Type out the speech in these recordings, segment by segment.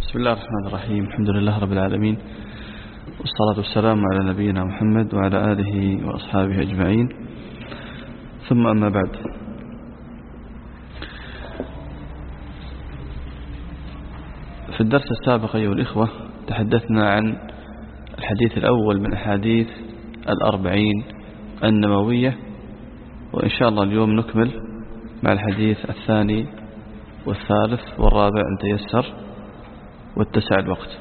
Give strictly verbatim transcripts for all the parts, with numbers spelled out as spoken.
بسم الله الرحمن الرحيم. الحمد لله رب العالمين، والصلاة والسلام على نبينا محمد وعلى آله وأصحابه أجمعين، ثم أما بعد. في الدرس السابق أيها الإخوة تحدثنا عن الحديث الأول من أحاديث الأربعين النووية، وإن شاء الله اليوم نكمل مع الحديث الثاني والثالث والرابع إن تيسر واتسع الوقت.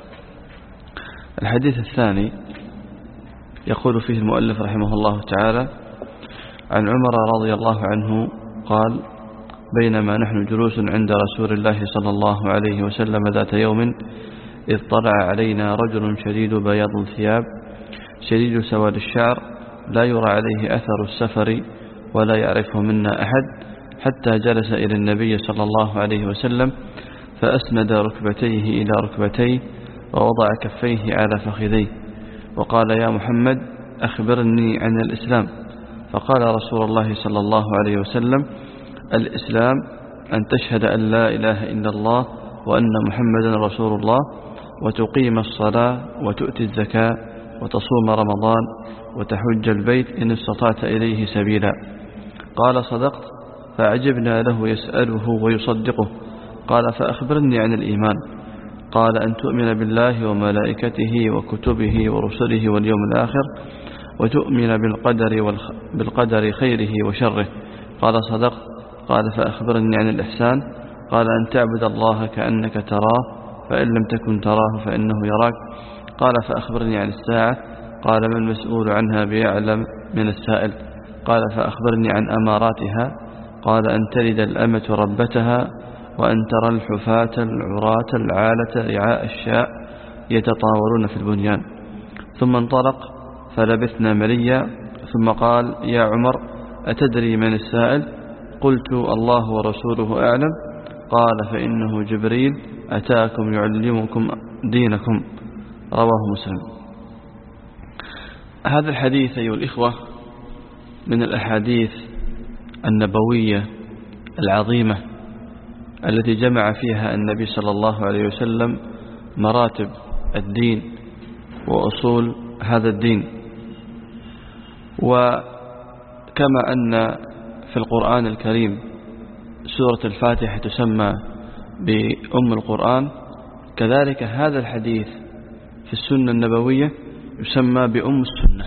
الحديث الثاني يقول فيه المؤلف رحمه الله تعالى: عن عمر رضي الله عنه قال: بينما نحن جلوس عند رسول الله صلى الله عليه وسلم ذات يوم إذ طلع علينا رجل شديد بياض الثياب شديد سواد الشعر لا يرى عليه أثر السفر ولا يعرفه منا أحد، حتى جلس إلى النبي صلى الله عليه وسلم فأسند ركبتيه إلى ركبتيه ووضع كفيه على فخذيه وقال: يا محمد أخبرني عن الإسلام. فقال رسول الله صلى الله عليه وسلم: الإسلام أن تشهد أن لا إله إلا الله وأن محمدا رسول الله، وتقيم الصلاة وتؤتي الزكاة وتصوم رمضان وتحج البيت إن استطعت إليه سبيلا. قال: صدقت. فأعجبنا له يسأله ويصدقه. قال: فأخبرني عن الإيمان. قال: أن تؤمن بالله وملائكته وكتبه ورسله واليوم الآخر، وتؤمن بالقدر, والخ... بالقدر خيره وشره. قال: صدقت. قال: فأخبرني عن الإحسان. قال: أن تعبد الله كأنك تراه فإن لم تكن تراه فإنه يراك. قال: فأخبرني عن الساعة. قال: ما المسؤول عنها بيعلم من السائل. قال: فأخبرني عن أماراتها. قال: أن تلد الأمة ربتها، وأن ترى الحفاة العراة العالة رعاء الشاء يتطاولون في البنيان. ثم انطلق فلبثنا مليا، ثم قال: يا عمر أتدري من السائل؟ قلت: الله ورسوله أعلم. قال: فإنه جبريل أتاكم يعلمكم دينكم. رواه مسلم. هذا الحديث أيها الإخوة من الأحاديث النبوية العظيمة التي جمع فيها النبي صلى الله عليه وسلم مراتب الدين وأصول هذا الدين. وكما أن في القرآن الكريم سورة الفاتحة تسمى بأم القرآن، كذلك هذا الحديث في السنة النبوية يسمى بأم السنة،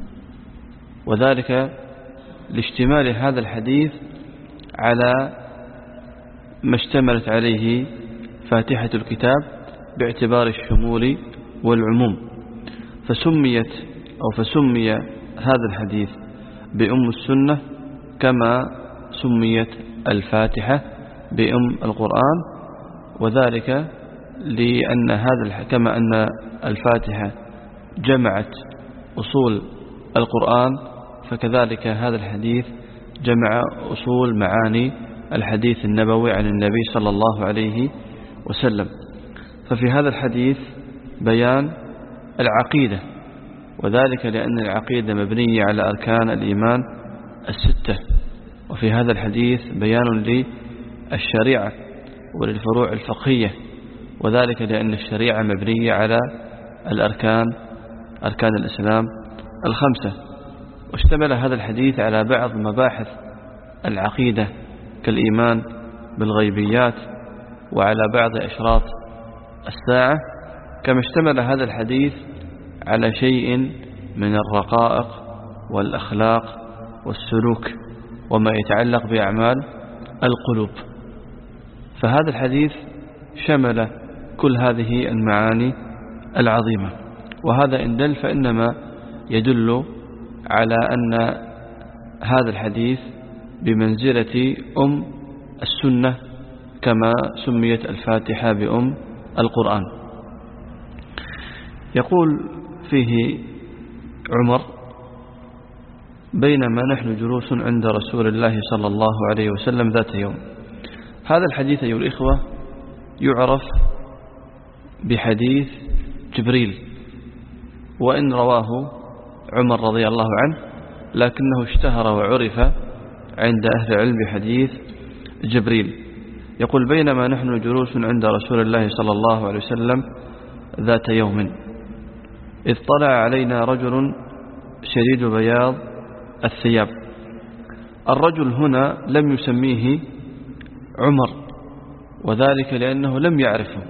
وذلك لاشتمال هذا الحديث على ما اشتملت عليه فاتحة الكتاب باعتبار الشمول والعموم، فسميت أو فسمي هذا الحديث بأم السنة كما سميت الفاتحة بأم القرآن، وذلك لأن هذا كما أن الفاتحة جمعت أصول القرآن، فكذلك هذا الحديث جمع أصول معاني الحديث النبوي عن النبي صلى الله عليه وسلم. ففي هذا الحديث بيان العقيدة، وذلك لأن العقيدة مبنية على أركان الإيمان الستة، وفي هذا الحديث بيان للشريعة وللفروع الفقهية، وذلك لأن الشريعة مبنية على الأركان أركان الإسلام الخمسة. واشتمل هذا الحديث على بعض مباحث العقيدة كالإيمان بالغيبيات وعلى بعض أشراط الساعة، كما اشتمل هذا الحديث على شيء من الرقائق والأخلاق والسلوك وما يتعلق بأعمال القلوب. فهذا الحديث شمل كل هذه المعاني العظيمة، وهذا إن دل فإنما يدل على أن هذا الحديث بمنزلة أم السنة كما سميت الفاتحة بأم القرآن. يقول فيه عمر: بينما نحن جلوس عند رسول الله صلى الله عليه وسلم ذات يوم. هذا الحديث أيها الإخوة يعرف بحديث جبريل، وإن رواه عمر رضي الله عنه، لكنه اشتهر وعرف عند أهل العلم بحديث جبريل. يقول بينما نحن جلوس عند رسول الله صلى الله عليه وسلم ذات يوم إذ طلع علينا رجل شديد بياض الثياب. الرجل هنا لم يسميه عمر، وذلك لأنه لم يعرفه،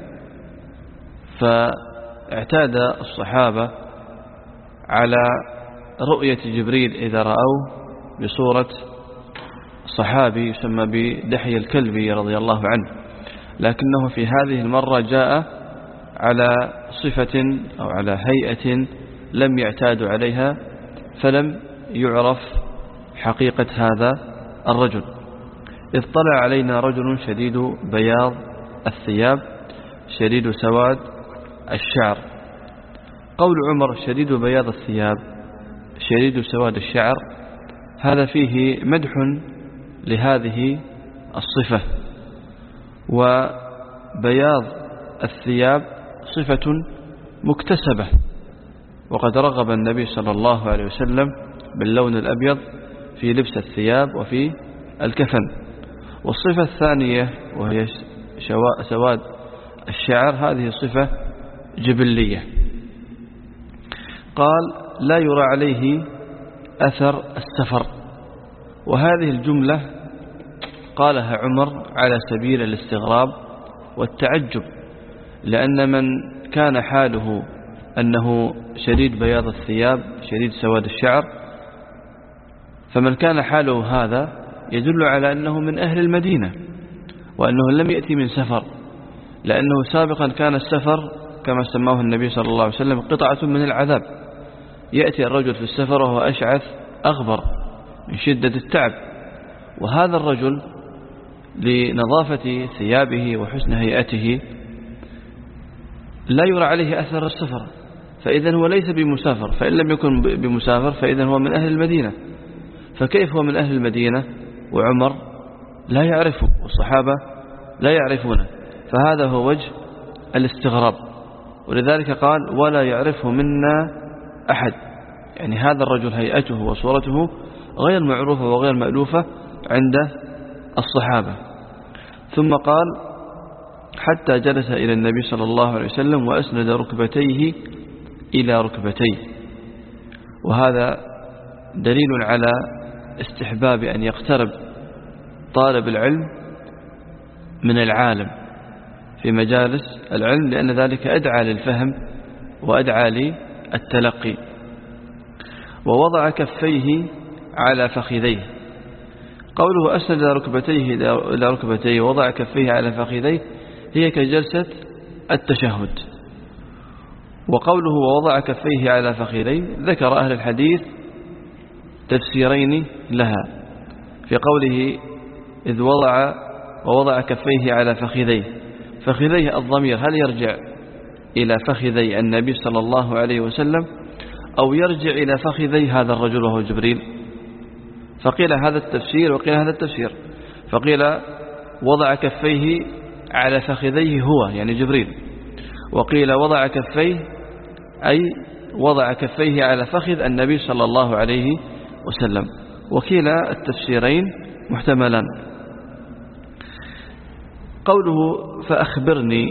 فاعتاد الصحابة على رؤية جبريل إذا رأوه بصورة صحابي يسمى بدحي الكلبي رضي الله عنه، لكنه في هذه المرة جاء على صفة أو على هيئة لم يعتادوا عليها، فلم يعرف حقيقة هذا الرجل. إذ طلع علينا رجل شديد بياض الثياب شديد سواد الشعر. قول عمر شديد بياض الثياب شديد سواد الشعر هذا فيه مدح لهذه الصفة، وبياض الثياب صفة مكتسبة، وقد رغب النبي صلى الله عليه وسلم باللون الأبيض في لبس الثياب وفي الكفن. والصفة الثانية وهي سواد الشعر هذه صفة جبلية. قال لا يرى عليه أثر السفر، وهذه الجملة قالها عمر على سبيل الاستغراب والتعجب، لأن من كان حاله أنه شديد بياض الثياب شديد سواد الشعر، فمن كان حاله هذا يدل على أنه من أهل المدينة، وأنه لم يأتي من سفر، لأنه سابقا كان السفر كما سماه النبي صلى الله عليه وسلم قطعة من العذاب. يأتي الرجل في السفر وهو أشعث أغبر من شدة التعب، وهذا الرجل لنظافة ثيابه وحسن هيئته لا يرى عليه أثر السفر، فإذا هو ليس بمسافر، فإن لم يكن بمسافر فإذا هو من أهل المدينة. فكيف هو من أهل المدينة وعمر لا يعرفه والصحابة لا يعرفونه؟ فهذا هو وجه الاستغراب، ولذلك قال ولا يعرفه منا أحد، يعني هذا الرجل هيئته وصورته غير معروفة وغير مألوفة عند الصحابة. ثم قال حتى جلس إلى النبي صلى الله عليه وسلم وأسند ركبتيه إلى ركبتيه، وهذا دليل على استحباب أن يقترب طالب العلم من العالم في مجالس العلم، لأن ذلك أدعى للفهم وأدعى للتلقي. ووضع كفيه على فخذيه. قوله أسند ركبتيه إلى ركبتيه ووضع كفيه على فخذيه هي كجلسة التشهد. وقوله ووضع كفيه على فخذيه ذكر أهل الحديث تفسيرين لها. في قوله إذ وضع ووضع كفيه على فخذيه، فخذيه الضمير هل يرجع إلى فخذي النبي صلى الله عليه وسلم أو يرجع إلى فخذي هذا الرجل وهو جبريل؟ فقيل هذا التفسير وقيل هذا التفسير. فقيل وضع كفيه على فخذيه هو يعني جبريل، وقيل وضع كفيه أي وضع كفيه على فخذ النبي صلى الله عليه وسلم، وكلا التفسيرين محتملان. قوله فأخبرني،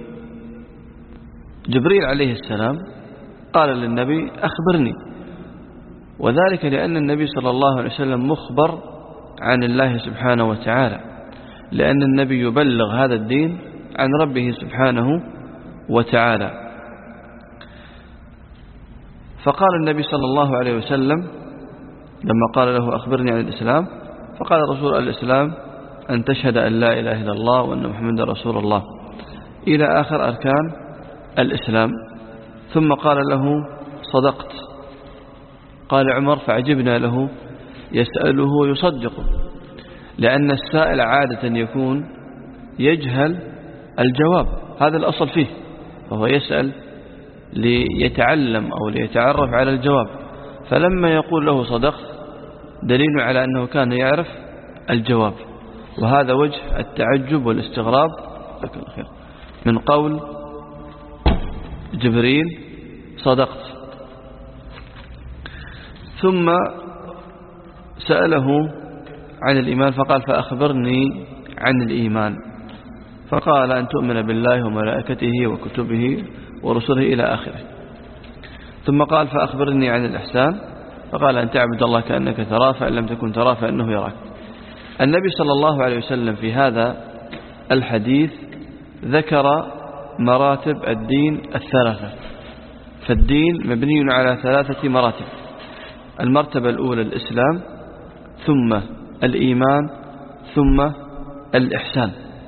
جبريل عليه السلام قال للنبي أخبرني، وذلك لأن النبي صلى الله عليه وسلم مخبر عن الله سبحانه وتعالى، لأن النبي يبلغ هذا الدين عن ربه سبحانه وتعالى. فقال النبي صلى الله عليه وسلم لما قال له أخبرني عن الإسلام، فقال رسول الإسلام أن تشهد أن لا إله إلا الله وأن محمد رسول الله إلى آخر أركان الإسلام. ثم قال له صدقت. قال عمر فعجبنا له يسأله ويصدقه، لأن السائل عادة يكون يجهل الجواب، هذا الأصل فيه، فهو يسأل ليتعلم أو ليتعرف على الجواب. فلما يقول له صدقت دليل على أنه كان يعرف الجواب، وهذا وجه التعجب والاستغراب من قول جبريل صدقت. ثم سأله عن الإيمان فقال فأخبرني عن الإيمان. فقال أن تؤمن بالله وملائكته وكتبه ورسله إلى آخره. ثم قال فأخبرني عن الإحسان، فقال أن تعبد الله كأنك تراه فإن لم تكن تراه فإنه يراك. النبي صلى الله عليه وسلم في هذا الحديث ذكر مراتب الدين الثلاثة، فالدين مبني على ثلاثة مراتب: المرتبة الأولى الإسلام، ثم الإيمان، ثم الإحسان.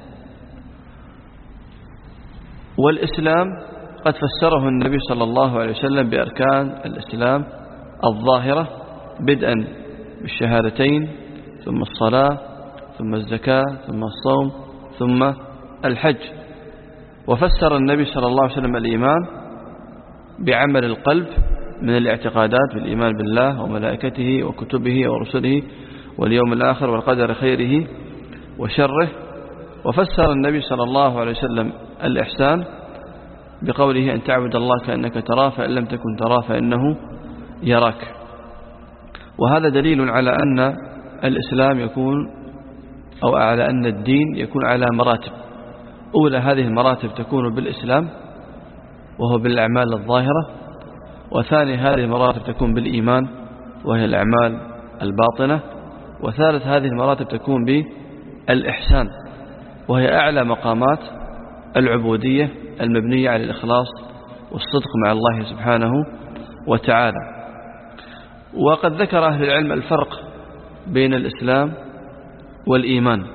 والإسلام قد فسره النبي صلى الله عليه وسلم بأركان الإسلام الظاهرة، بدءا بالشهادتين، ثم الصلاة، ثم الزكاة، ثم الصوم، ثم الحج. وفسر النبي صلى الله عليه وسلم الإيمان بعمل القلب من الاعتقادات بالإيمان بالله وملائكته وكتبه ورسله واليوم الآخر والقدر خيره وشره. وفسر النبي صلى الله عليه وسلم الإحسان بقوله أن تعبد الله كأنك تراه فإن لم تكن تراه فإنه يراك. وهذا دليل على أن الإسلام يكون أو على أن الدين يكون على مراتب. أولى هذه المراتب تكون بالإسلام وهو بالأعمال الظاهرة، وثاني هذه المراتب تكون بالإيمان وهي الأعمال الباطنة، وثالث هذه المراتب تكون بالإحسان وهي أعلى مقامات العبودية المبنية على الإخلاص والصدق مع الله سبحانه وتعالى. وقد ذكر أهل العلم الفرق بين الإسلام والإيمان،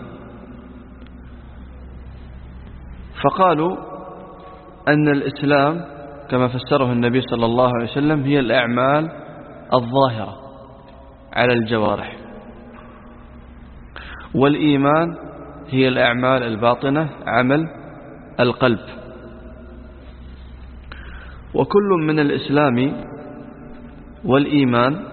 فقالوا أن الإسلام كما فسره النبي صلى الله عليه وسلم هي الأعمال الظاهرة على الجوارح، والإيمان هي الأعمال الباطنة عمل القلب. وكل من الإسلام والإيمان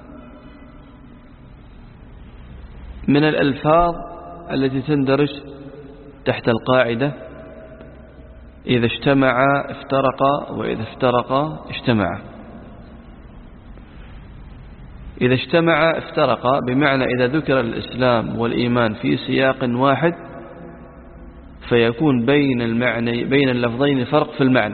من الألفاظ التي تندرج تحت القاعدة إذا اجتمعا افترقا وإذا افترقا اجتمعا. إذا اجتمعا افترقا بمعنى إذا ذكر الإسلام والإيمان في سياق واحد فيكون بين المعنى بين اللفظين فرق في المعنى.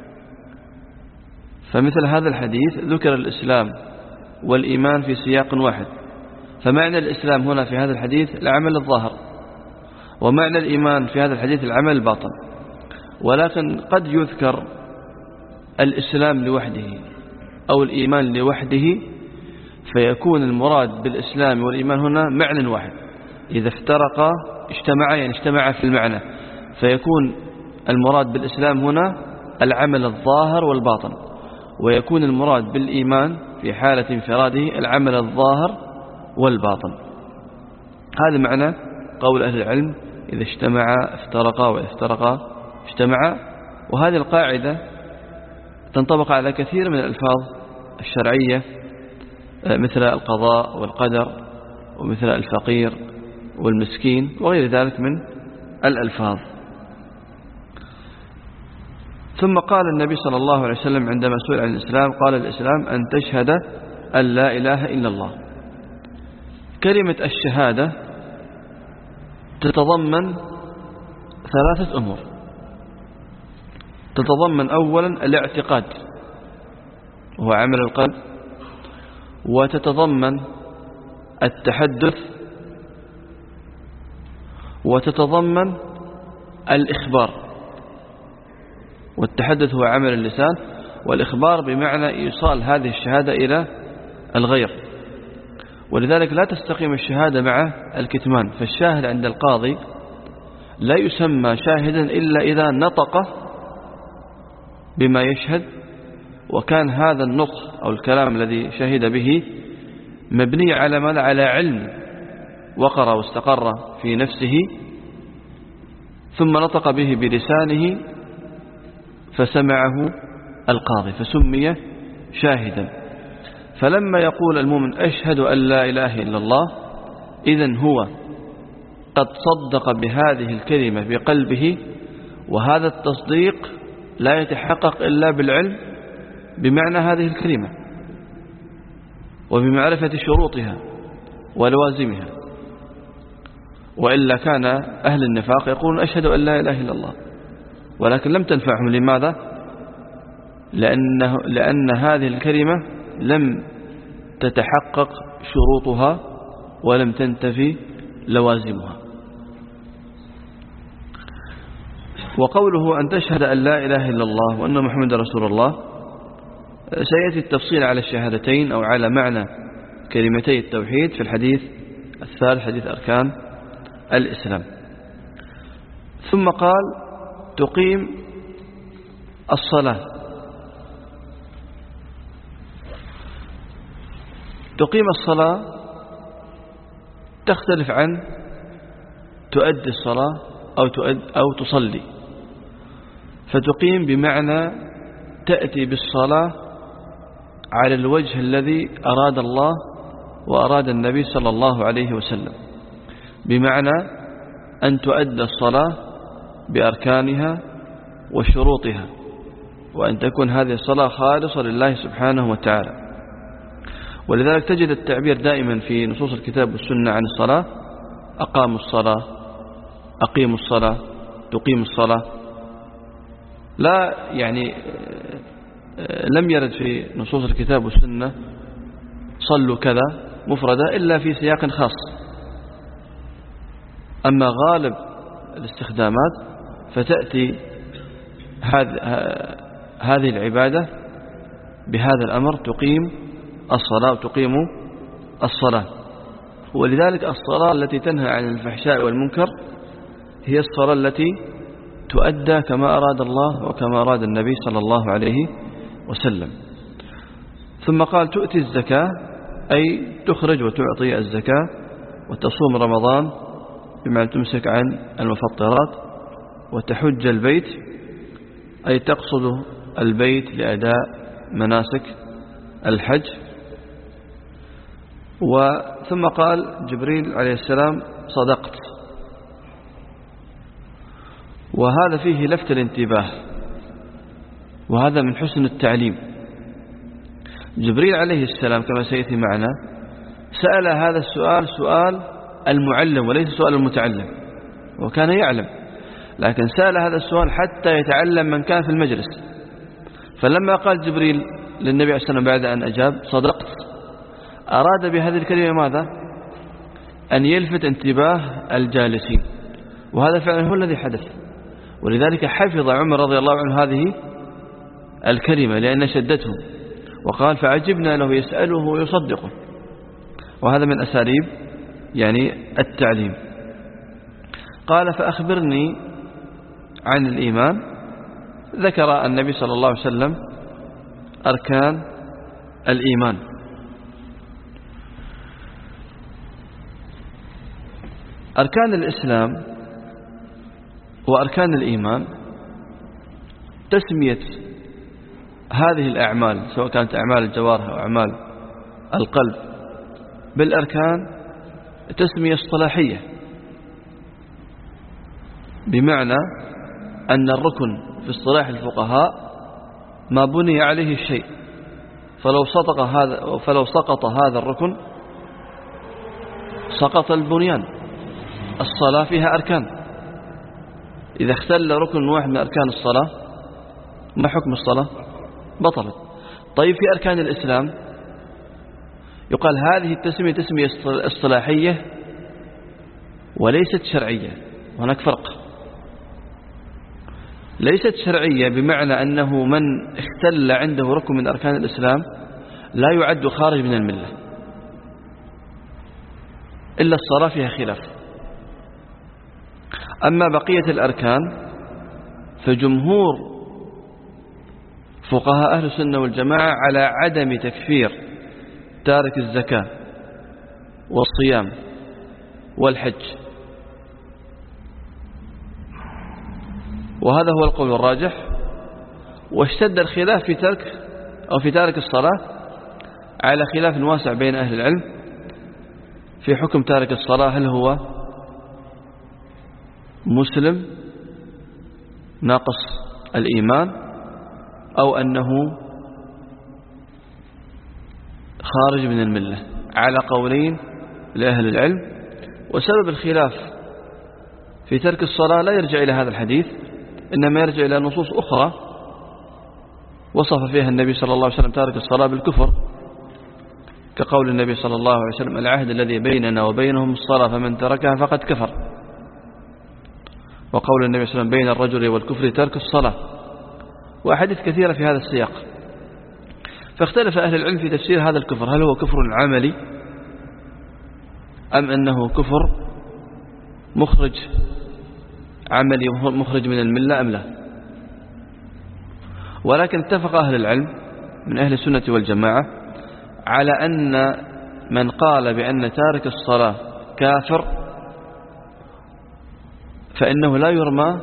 فمثل هذا الحديث ذكر الإسلام والإيمان في سياق واحد، فمعنى الإسلام هنا في هذا الحديث العمل الظاهر، ومعنى الإيمان في هذا الحديث العمل الباطن. ولكن قد يذكر الإسلام لوحده أو الإيمان لوحده فيكون المراد بالإسلام والإيمان هنا معنى واحد. إذا افترقا اجتمعا يعني اجتمعا في المعنى، فيكون المراد بالإسلام هنا العمل الظاهر والباطن، ويكون المراد بالإيمان في حالة انفراده العمل الظاهر والباطن. هذا معنى قول أهل العلم إذا اجتمعا افترقا وإذا افترقا اجتمعا. وهذه القاعدة تنطبق على كثير من الألفاظ الشرعية مثل القضاء والقدر ومثل الفقير والمسكين وغير ذلك من الألفاظ. ثم قال النبي صلى الله عليه وسلم عندما سئل عن الإسلام قال الإسلام أن تشهد أن لا إله إلا الله. كلمة الشهادة تتضمن ثلاثة أمور. تتضمن أولا الاعتقاد وهو عمل القلب، وتتضمن التحدث، وتتضمن الإخبار. والتحدث هو عمل اللسان، والإخبار بمعنى إيصال هذه الشهادة إلى الغير. ولذلك لا تستقيم الشهادة مع الكتمان، فالشاهد عند القاضي لا يسمى شاهدا إلا إذا نطق بما يشهد، وكان هذا النطق أو الكلام الذي شهد به مبني على ماذا؟ على علم وقر واستقر في نفسه، ثم نطق به بلسانه فسمعه القاضي فسمي شاهدا. فلما يقول المؤمن أشهد أن لا إله إلا الله، إذن هو قد صدق بهذه الكلمة بقلبه، وهذا التصديق لا يتحقق إلا بالعلم بمعنى هذه الكلمة وبمعرفة شروطها ولوازمها. وإلا كان أهل النفاق يقولون أشهد أن لا إله إلا الله، ولكن لم تنفعهم. لماذا؟ لأنه لأن هذه الكلمة لم تتحقق شروطها ولم تنتفي لوازمها. وقوله أن تشهد أن لا إله إلا الله وأن محمد رسول الله، سيأتي التفصيل على الشهادتين أو على معنى كلمتي التوحيد في الحديث الثالث، حديث أركان الإسلام. ثم قال تقيم الصلاة. تقيم الصلاة تختلف عن تؤدي الصلاة أو تؤد أو تصلي. فتقيم بمعنى تأتي بالصلاة على الوجه الذي أراد الله وأراد النبي صلى الله عليه وسلم، بمعنى أن تؤدى الصلاة بأركانها وشروطها، وأن تكون هذه الصلاة خالصة لله سبحانه وتعالى. ولذلك تجد التعبير دائما في نصوص الكتاب والسنة عن الصلاة: أقاموا الصلاة، أقيموا الصلاة، تقيم الصلاة. لا يعني لم يرد في نصوص الكتاب والسنة صلوا كذا مفردة إلا في سياق خاص. أما غالب الاستخدامات فتأتي هذه العبادة بهذا الأمر: تقيم الصلاة وتقيم الصلاة. ولذلك الصلاة التي تنهى عن الفحشاء والمنكر هي الصلاة التي تؤدى كما أراد الله وكما أراد النبي صلى الله عليه وسلم. ثم قال تؤتي الزكاة، أي تخرج وتعطي الزكاة، وتصوم رمضان بما تمسك عن المفطرات، وتحج البيت، أي تقصد البيت لأداء مناسك الحج. وثم قال جبريل عليه السلام صدقت، وهذا فيه لفت الانتباه، وهذا من حسن التعليم. جبريل عليه السلام كما سيأتي معنا سأل هذا السؤال سؤال المعلم وليس سؤال المتعلم، وكان يعلم، لكن سأل هذا السؤال حتى يتعلم من كان في المجلس. فلما قال جبريل للنبي عليه السلام بعد أن أجاب صدقت، أراد بهذه الكلمة ماذا؟ أن يلفت انتباه الجالسين، وهذا فعلا هو الذي حدث. ولذلك حفظ عمر رضي الله عنه هذه الكلمة لأن شدته، وقال فعجبنا له يسأله ويصدقه. وهذا من أساليب يعني التعليم. قال فأخبرني عن الإيمان. ذكر النبي صلى الله عليه وسلم أركان الإيمان. أركان الإسلام وأركان الإيمان تسمية هذه الأعمال سواء كانت أعمال الجوارح أو أعمال القلب بالأركان تسمية اصطلاحية، بمعنى أن الركن في اصطلاح الفقهاء ما بني عليه الشيء، فلو سقط هذا فلو سقط هذا الركن سقط البنيان. الصلاة فيها أركان، إذا اختل ركن واحد من أركان الصلاة ما حكم الصلاة؟ بطلت. طيب في أركان الإسلام يقال هذه التسمية تسمية اصطلاحية وليست شرعية. هناك فرق. ليست شرعية بمعنى أنه من اختل عنده ركن من أركان الإسلام لا يعد خارج من الملة، إلا الصلاة فيها خلاف. أما بقية الأركان فجمهور فقهاء أهل السنة والجماعة على عدم تكفير تارك الزكاة والصيام والحج، وهذا هو القول الراجح. واشتد الخلاف في ترك أو في تارك الصلاة على خلاف واسع بين أهل العلم في حكم تارك الصلاة: هل هو مسلم ناقص الإيمان أو أنه خارج من الملة، على قولين لأهل العلم. وسبب الخلاف في ترك الصلاة لا يرجع إلى هذا الحديث، إنما يرجع إلى نصوص أخرى وصف فيها النبي صلى الله عليه وسلم تارك الصلاة بالكفر، كقول النبي صلى الله عليه وسلم: العهد الذي بيننا وبينهم الصلاة فمن تركها فقد كفر. وقول النبي صلى الله عليه وسلم: بين الرجل والكفر ترك الصلاة، وأحاديث كثيرة في هذا السياق. فاختلف أهل العلم في تفسير هذا الكفر، هل هو كفر عملي أم أنه كفر مخرج عملي مخرج من الملة أم لا. ولكن اتفق أهل العلم من أهل السنة والجماعة على أن من قال بأن تارك الصلاة كافر فإنه لا يرمى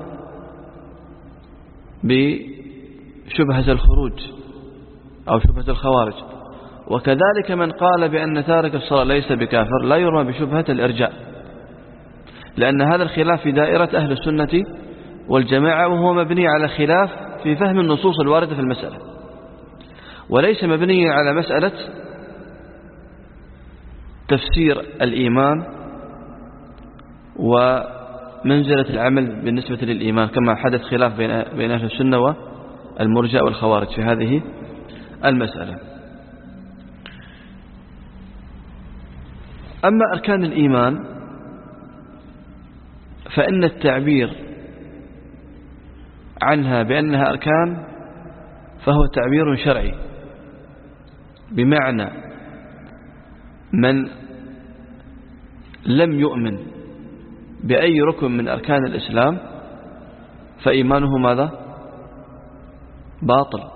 بشبهة الخروج أو شبهة الخوارج، وكذلك من قال بأن تارك الصلاة ليس بكافر لا يرمى بشبهة الإرجاء، لأن هذا الخلاف في دائرة أهل السنة والجماعة، وهو مبني على خلاف في فهم النصوص الواردة في المسألة، وليس مبني على مسألة تفسير الإيمان ومنزلة العمل بالنسبة للإيمان، كما حدث خلاف بين أهل السنة والمرجئة والخوارج في هذه المسألة. أما أركان الإيمان فإن التعبير عنها بأنها أركان فهو تعبير شرعي، بمعنى من لم يؤمن بأي ركن من أركان الإسلام فإيمانه ماذا؟ باطل،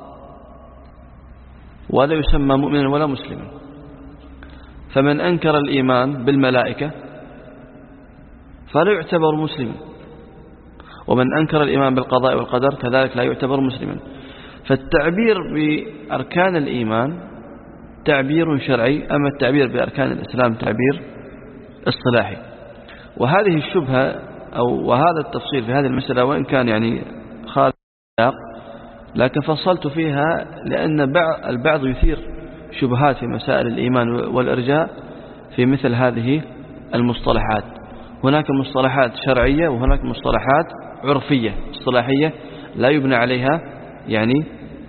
ولا يسمى مؤمنا ولا مسلما. فمن أنكر الإيمان بالملائكة فلا يعتبر مسلما، ومن أنكر الإيمان بالقضاء والقدر كذلك لا يعتبر مسلما. فالتعبير بأركان الإيمان تعبير شرعي، أما التعبير بأركان الإسلام تعبير اصطلاحي. وهذه الشبهة أو وهذا التفصيل في هذه المسألة وإن كان يعني خارج السياق، لكن فصلت فيها لأن البعض يثير شبهات في مسائل الإيمان والإرجاء في مثل هذه المصطلحات. هناك مصطلحات شرعية وهناك مصطلحات عرفية اصطلاحية لا يبنى عليها يعني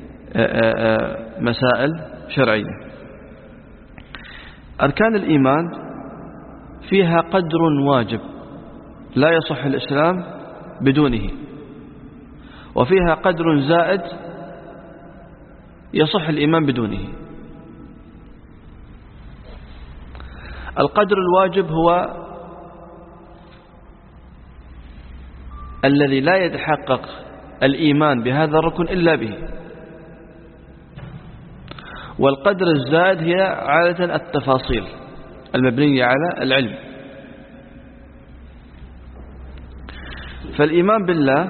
مسائل شرعية. أركان الإيمان فيها قدر واجب لا يصح الإسلام بدونه، وفيها قدر زائد يصح الإيمان بدونه. القدر الواجب هو الذي لا يتحقق الإيمان بهذا الركن إلا به، والقدر الزائد هي عادة التفاصيل المبنية على العلم. فالإيمان بالله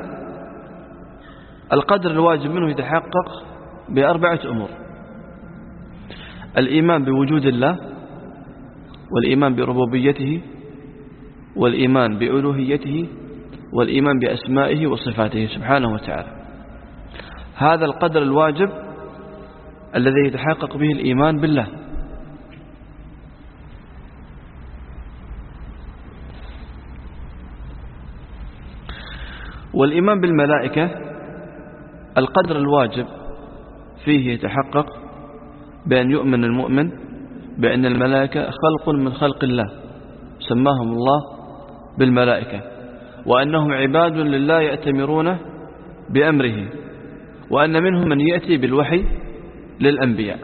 القدر الواجب منه يتحقق بأربعة أمور: الإيمان بوجود الله، والإيمان بربوبيته، والإيمان بألوهيته، والإيمان بأسمائه وصفاته سبحانه وتعالى. هذا القدر الواجب الذي يتحقق به الإيمان بالله. والإيمان بالملائكة القدر الواجب فيه يتحقق بأن يؤمن المؤمن بأن الملائكة خلق من خلق الله سماهم الله بالملائكة، وأنهم عباد لله يأتمرون بأمره، وأن منهم من يأتي بالوحي للأنبياء.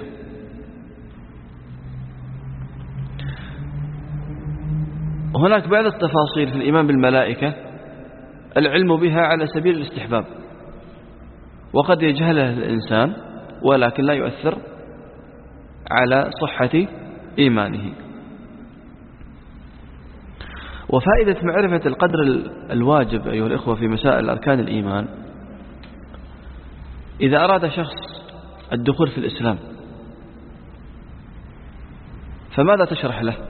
هناك بعض التفاصيل في الإيمان بالملائكة العلم بها على سبيل الاستحباب، وقد يجهلها الإنسان ولكن لا يؤثر على صحة إيمانه. وفائدة معرفة القدر الواجب أيها الإخوة في مسائل أركان الإيمان، إذا أراد شخص الدخول في الإسلام فماذا تشرح له؟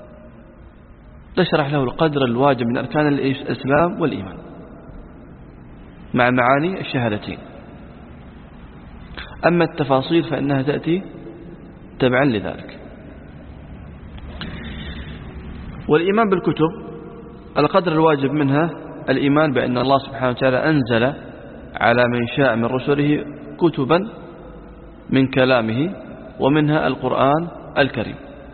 تشرح له القدر الواجب من أركان الإسلام والإيمان مع معاني الشهادتين. أما التفاصيل فإنها تأتي تبعا لذلك. والإيمان بالكتب القدر الواجب منها الإيمان بأن الله سبحانه وتعالى أنزل على من شاء من رسله كتبا من كلامه ومنها القرآن الكريم.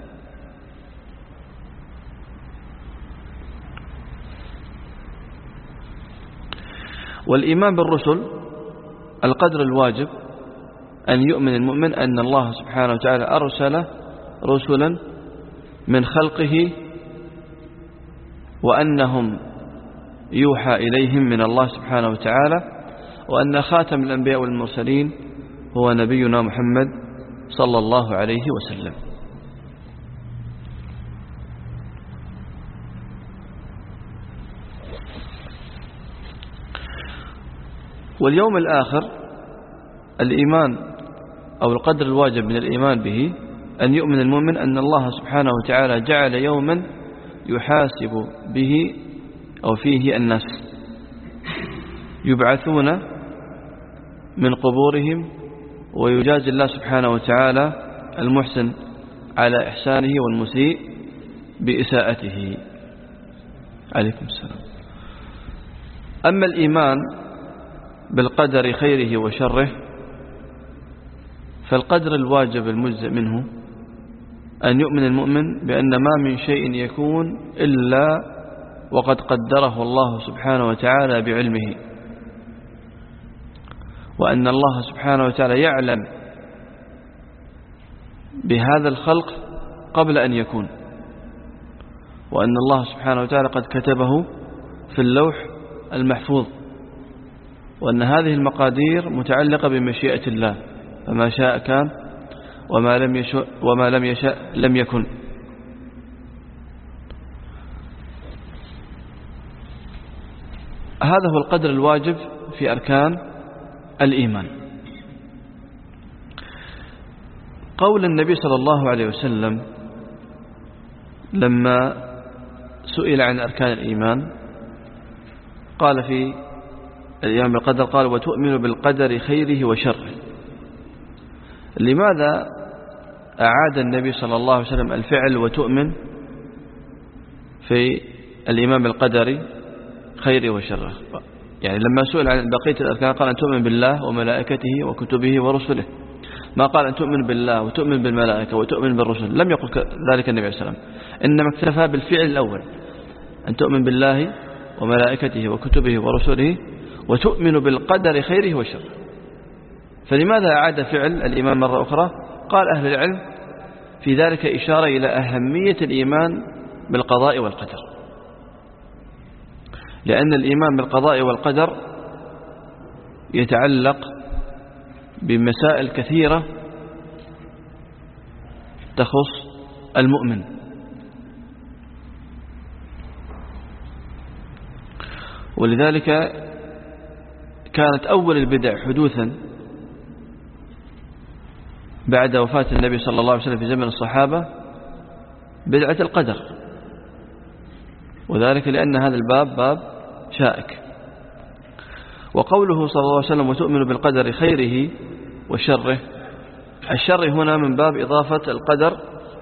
والإيمان بالرسل القدر الواجب أن يؤمن المؤمن أن الله سبحانه وتعالى أرسل رسلا من خلقه وأنهم يوحى إليهم من الله سبحانه وتعالى، وأن خاتم الأنبياء والمرسلين هو نبينا محمد صلى الله عليه وسلم. واليوم الآخر الإيمان أو القدر الواجب من الإيمان به أن يؤمن المؤمن أن الله سبحانه وتعالى جعل يوما يحاسب به أو فيه الناس يبعثون من قبورهم، ويجازي الله سبحانه وتعالى المحسن على إحسانه والمسيء بإساءته. عليكم السلام. أما الإيمان بالقدر خيره وشره فالقدر الواجب المجزئ منه أن يؤمن المؤمن بأن ما من شيء يكون إلا وقد قدره الله سبحانه وتعالى بعلمه، وأن الله سبحانه وتعالى يعلم بهذا الخلق قبل أن يكون، وأن الله سبحانه وتعالى قد كتبه في اللوح المحفوظ، وأن هذه المقادير متعلقة بمشيئة الله، فما شاء كان وما لم يشاء وما لم يشاء لم يكن. هذا هو القدر الواجب في أركان الإيمان. قول النبي صلى الله عليه وسلم لما سئل عن أركان الإيمان قال في الإيمان بالقدر قال وتؤمن بالقدر خيره وشره. لماذا أعاد النبي صلى الله عليه وسلم الفعل وتؤمن في الإيمان بالقدر خيره وشره؟ يعني لما سئل عن بقية الأركان قال أن تؤمن بالله وملائكته وكتبه ورسله، ما قال أن تؤمن بالله وتؤمن بالملائكة وتؤمن بالرسل، لم يقل ذلك النبي صلى الله عليه وسلم، إنما اكتفى بالفعل الأول أن تؤمن بالله وملائكته وكتبه ورسله وتؤمن بالقدر خيره وشره. فلماذا أعاد فعل الإيمان مرة أخرى؟ قال أهل العلم في ذلك إشارة إلى أهمية الإيمان بالقضاء والقدر، لأن الإيمان بالقضاء والقدر يتعلق بمسائل كثيرة تخص المؤمن. ولذلك كانت أول البدع حدوثا بعد وفاة النبي صلى الله عليه وسلم في زمن الصحابة بدعة القدر، وذلك لأن هذا الباب باب شائك. وقوله صلى الله عليه وسلم وتؤمن بالقدر خيره وشره، الشر هنا من باب إضافة القدر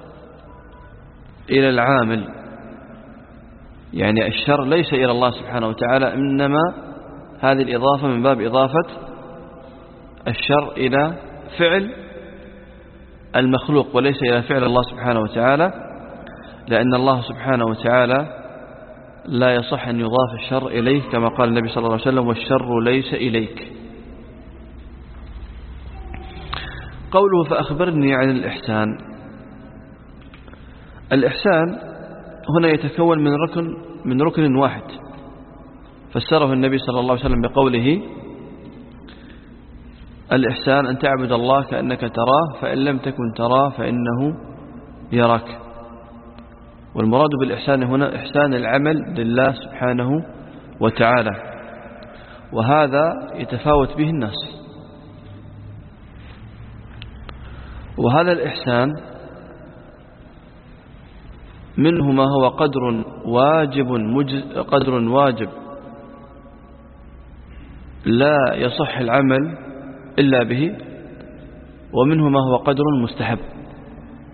إلى العامل، يعني الشر ليس إلى الله سبحانه وتعالى، إنما هذه الإضافة من باب إضافة الشر إلى فعل المخلوق وليس إلى فعل الله سبحانه وتعالى، لأن الله سبحانه وتعالى لا يصح أن يضاف الشر إليه، كما قال النبي صلى الله عليه وسلم والشر ليس إليك. قوله فأخبرني عن الإحسان، الإحسان هنا يتكون من ركن من ركن واحد، فسره النبي صلى الله عليه وسلم بقوله الإحسان أن تعبد الله كأنك تراه فإن لم تكن تراه فإنه يراك. والمراد بالإحسان هنا إحسان العمل لله سبحانه وتعالى، وهذا يتفاوت به الناس. وهذا الإحسان منه ما هو قدر واجب مجز قدر واجب لا يصح العمل إلا به، ومنه ما هو قدر مستحب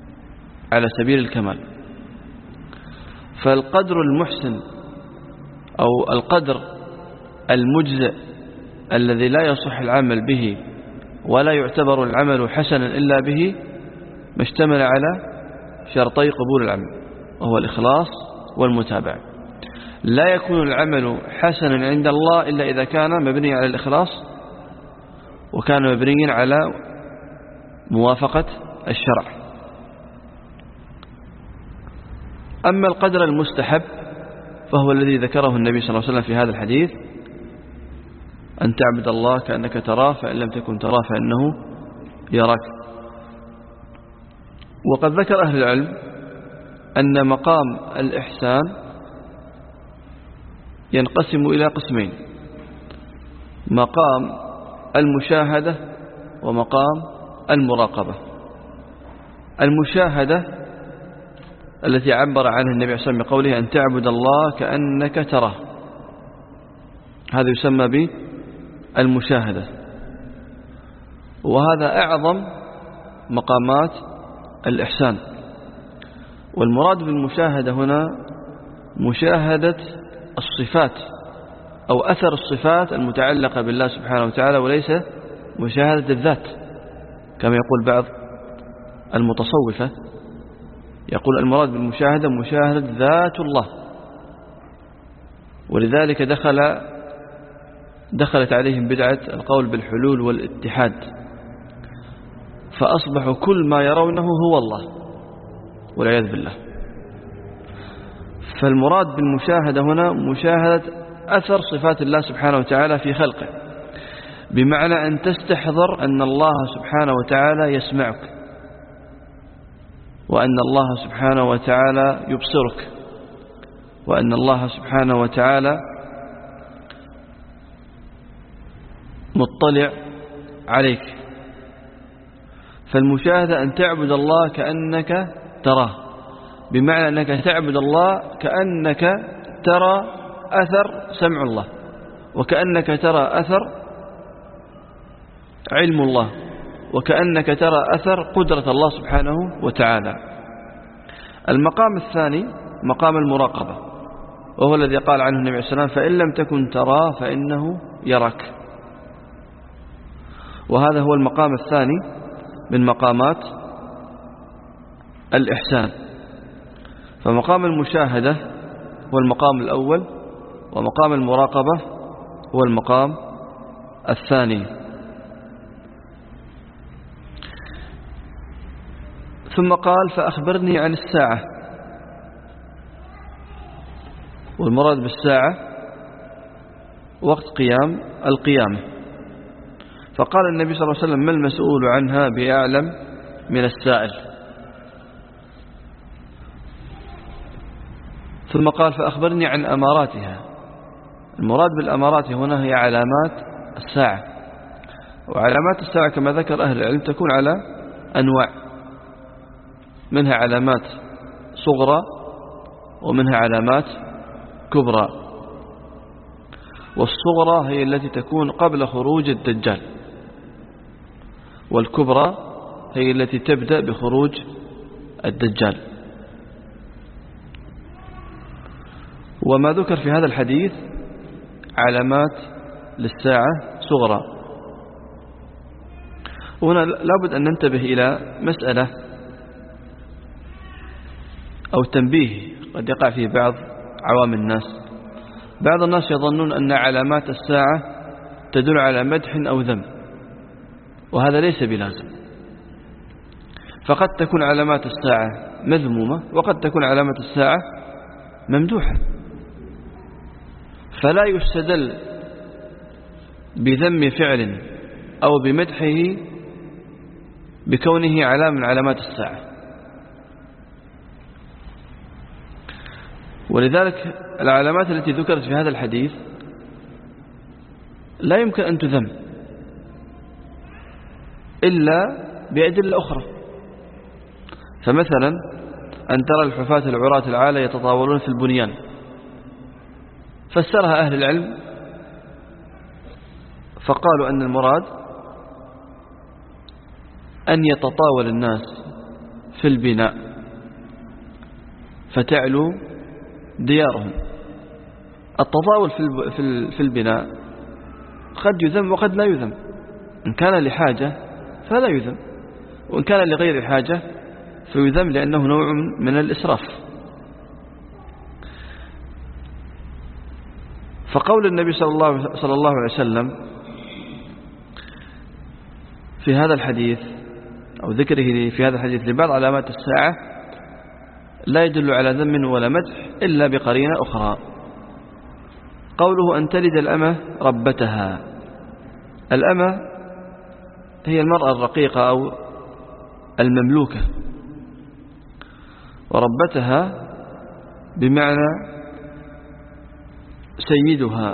على سبيل الكمال. فالقدر المحسن أو القدر المجزئ الذي لا يصح العمل به ولا يعتبر العمل حسنا إلا به ما اشتمل على شرطي قبول العمل، وهو الإخلاص والمتابعة. لا يكون العمل حسنا عند الله إلا إذا كان مبني على الإخلاص وكان مبنيا على موافقة الشرع. أما القدر المستحب فهو الذي ذكره النبي صلى الله عليه وسلم في هذا الحديث: أن تعبد الله كأنك تراه فإن لم تكن تراه فإنه يراك. وقد ذكر أهل العلم أن مقام الإحسان ينقسم إلى قسمين: مقام المشاهدة ومقام المراقبة. المشاهدة التي عبر عنها النبي صلى الله عليه وسلم بقوله: أن تعبد الله كأنك تراه، هذا يسمى بالمشاهدة، وهذا أعظم مقامات الإحسان. والمراد بالمشاهدة هنا مشاهدة الصفات أو أثر الصفات المتعلقة بالله سبحانه وتعالى، وليس مشاهدة الذات كما يقول بعض المتصوفة، يقول المراد بالمشاهدة مشاهدة ذات الله. ولذلك دخل دخلت عليهم بدعة القول بالحلول والاتحاد، فأصبحوا كل ما يرونه هو الله والعياذ بالله. فالمراد بالمشاهدة هنا مشاهدة أثر صفات الله سبحانه وتعالى في خلقه، بمعنى أن تستحضر أن الله سبحانه وتعالى يسمعك، وأن الله سبحانه وتعالى يبصرك، وأن الله سبحانه وتعالى مطلع عليك. فالمشاهدة أن تعبد الله كأنك تراه، بمعنى أنك تعبد الله كأنك ترى أثر سمع الله، وكأنك ترى أثر علم الله، وكأنك ترى أثر قدرة الله سبحانه وتعالى. المقام الثاني مقام المراقبة، وهو الذي قال عنه النبي صلى الله عليه وسلم: فإن لم تكن تراه فإنه يراك. وهذا هو المقام الثاني من مقامات الإحسان. فمقام المشاهدة هو المقام الأول، ومقام المراقبة هو المقام الثاني. ثم قال: فأخبرني عن الساعة. والمراد بالساعة وقت قيام القيامة. فقال النبي صلى الله عليه وسلم: ما المسؤول عنها بأعلم من السائل. ثم قال: فأخبرني عن أماراتها. المراد بالأمارات هنا هي علامات الساعة. وعلامات الساعة كما ذكر أهل العلم تكون على أنواع، منها علامات صغرى ومنها علامات كبرى. والصغرى هي التي تكون قبل خروج الدجال، والكبرى هي التي تبدأ بخروج الدجال. وما ذكر في هذا الحديث علامات للساعة صغرى. وهنا لابد أن ننتبه إلى مسألة أو تنبيه قد يقع فيه بعض عوام الناس. بعض الناس يظنون أن علامات الساعة تدل على مدح أو ذم، وهذا ليس بلازم. فقد تكون علامات الساعة مذمومة، وقد تكون علامات الساعة ممدوحة. فلا يستدل بذم فعل أو بمدحه بكونه علامة من علامات الساعة. ولذلك العلامات التي ذكرت في هذا الحديث لا يمكن أن تذم إلا بأدلة أخرى. فمثلا أن ترى الحفاة العراة العالة يتطاولون في البنيان، فسرها أهل العلم فقالوا أن المراد أن يتطاول الناس في البناء فتعلو ديارهم، التطاول في البناء قد يذم وقد لا يذم. إن كان لحاجة فلا يذم، وإن كان لغير حاجة فيذم لأنه نوع من الإسراف. فقول النبي صلى الله, صلى الله عليه وسلم في هذا الحديث أو ذكره في هذا الحديث لبعض علامات الساعة لا يدل على ذم ولا مدح إلا بقرينة أخرى. قوله أن تلد الأمة ربتها. الأمة هي المرأة الرقيقة أو المملوكة، وربتها بمعنى سيدها.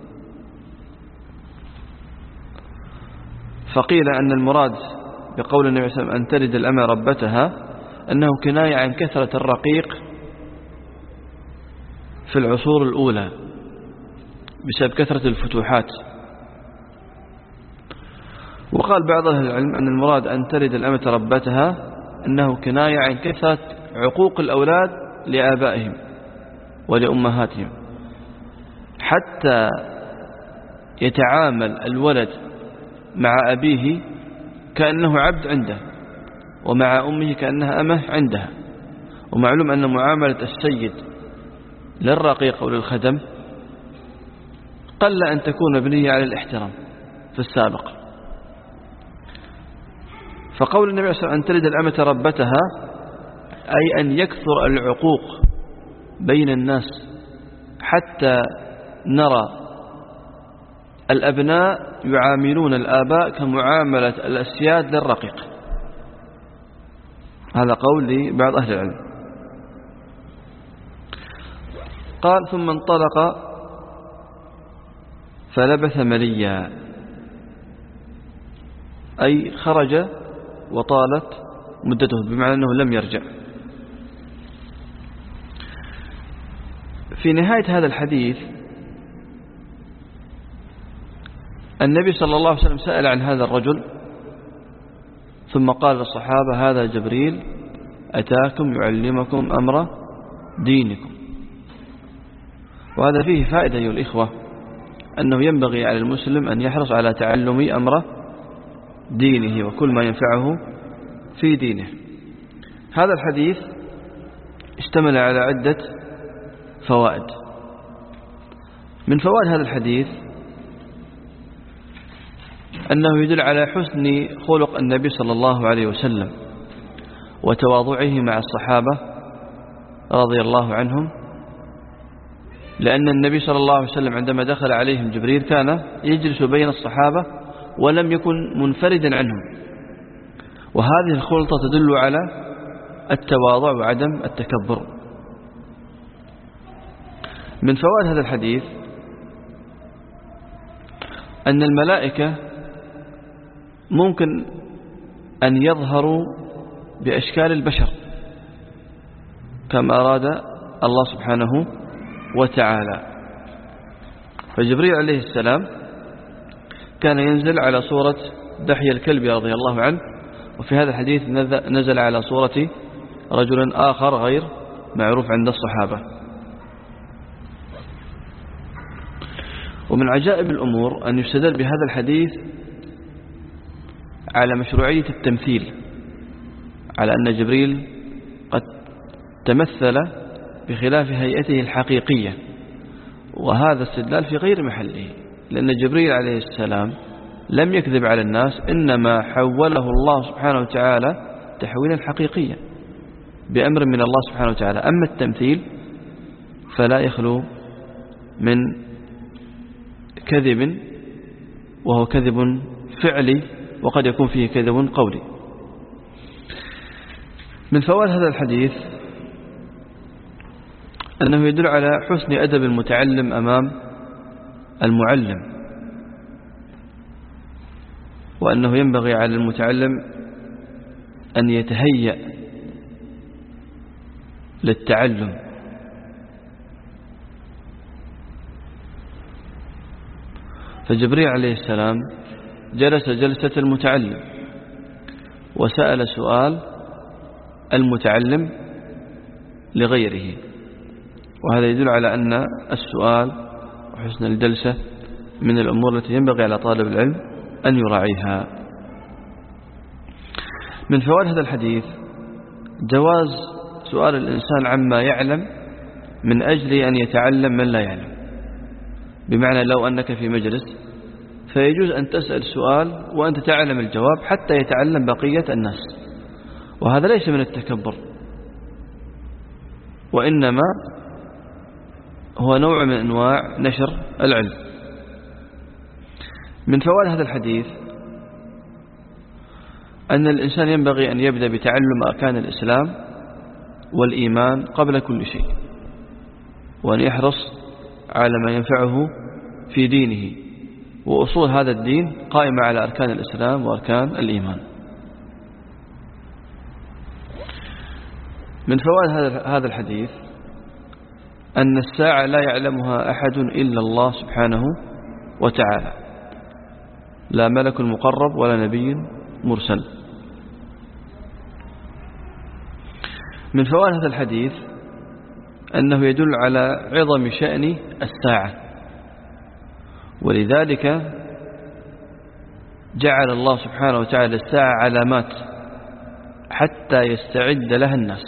فقيل أن المراد بقول النبي صلى الله عليه وسلم أن تلد الأمة ربتها أنه كناية عن كثرة الرقيق في العصور الأولى بسبب كثرة الفتوحات. وقال بعض أهل العلم أن المراد أن تلد الأمة ربتها أنه كناية عن كثرة عقوق الأولاد لآبائهم ولأمهاتهم، حتى يتعامل الولد مع أبيه كأنه عبد عنده، ومع أمه كأنها أمه عندها. ومعلوم أن معاملة السيد للرقيق أو للخدم قل أن تكون مبنية على الاحترام في السابق. فقول النبي صلى الله عليه وسلم أن تلد الأمة ربتها أي أن يكثر العقوق بين الناس حتى نرى الأبناء يعاملون الآباء كمعاملة الأسياد للرقيق. هذا قول لبعض أهل العلم. قال ثم انطلق فلبث مليا أي خرج وطالت مدته، بمعنى أنه لم يرجع. في نهاية هذا الحديث النبي صلى الله عليه وسلم سأل عن هذا الرجل، ثم قال للصحابة هذا جبريل أتاكم يعلمكم أمر دينكم. وهذا فيه فائدة أيها الإخوة، أنه ينبغي على المسلم أن يحرص على تعلم أمر دينه وكل ما ينفعه في دينه. هذا الحديث اشتمل على عدة فوائد. من فوائد هذا الحديث أنه يدل على حسن خلق النبي صلى الله عليه وسلم وتواضعه مع الصحابة رضي الله عنهم، لأن النبي صلى الله عليه وسلم عندما دخل عليهم جبريل كان يجلس بين الصحابة ولم يكن منفردا عنهم، وهذه الخلطة تدل على التواضع وعدم التكبر. من فوائد هذا الحديث أن الملائكة ممكن أن يظهروا بأشكال البشر كما أراد الله سبحانه وتعالى. فجبريل عليه السلام كان ينزل على صورة دحية الكلب رضي الله عنه، وفي هذا الحديث نزل على صورة رجل آخر غير معروف عند الصحابة. ومن عجائب الأمور أن يستدل بهذا الحديث على مشروعية التمثيل، على أن جبريل قد تمثل بخلاف هيئته الحقيقية، وهذا استدلال في غير محله، لأن جبريل عليه السلام لم يكذب على الناس، إنما حوله الله سبحانه وتعالى تحويلا حقيقيا بأمر من الله سبحانه وتعالى. أما التمثيل فلا يخلو من كذب، وهو كذب فعلي وقد يكون فيه كذب قولي. من فوائد هذا الحديث أنه يدل على حسن أدب المتعلم أمام المعلم، وأنه ينبغي على المتعلم أن يتهيأ للتعلم. فجبريل عليه السلام جلس جلسة المتعلم وسأل سؤال المتعلم لغيره، وهذا يدل على أن السؤال وحسن الجلسة من الأمور التي ينبغي على طالب العلم أن يراعيها. من فوائد هذا الحديث جواز سؤال الإنسان عما يعلم من أجل أن يتعلم من لا يعلم. بمعنى لو أنك في مجلس فيجوز أن تسأل سؤال وأنت تعلم الجواب حتى يتعلم بقية الناس، وهذا ليس من التكبر، وإنما هو نوع من أنواع نشر العلم. من فوائد هذا الحديث أن الإنسان ينبغي أن يبدأ بتعلم أركان الإسلام والإيمان قبل كل شيء، وأن يحرص على ما ينفعه في دينه، وأصول هذا الدين قائمة على أركان الإسلام وأركان الإيمان. من فوائد هذا الحديث أن الساعة لا يعلمها أحد إلا الله سبحانه وتعالى، لا ملك مقرب ولا نبي مرسل. من فوائد هذا الحديث أنه يدل على عظم شأن الساعة، ولذلك جعل الله سبحانه وتعالى الساعة علامات حتى يستعد لها الناس.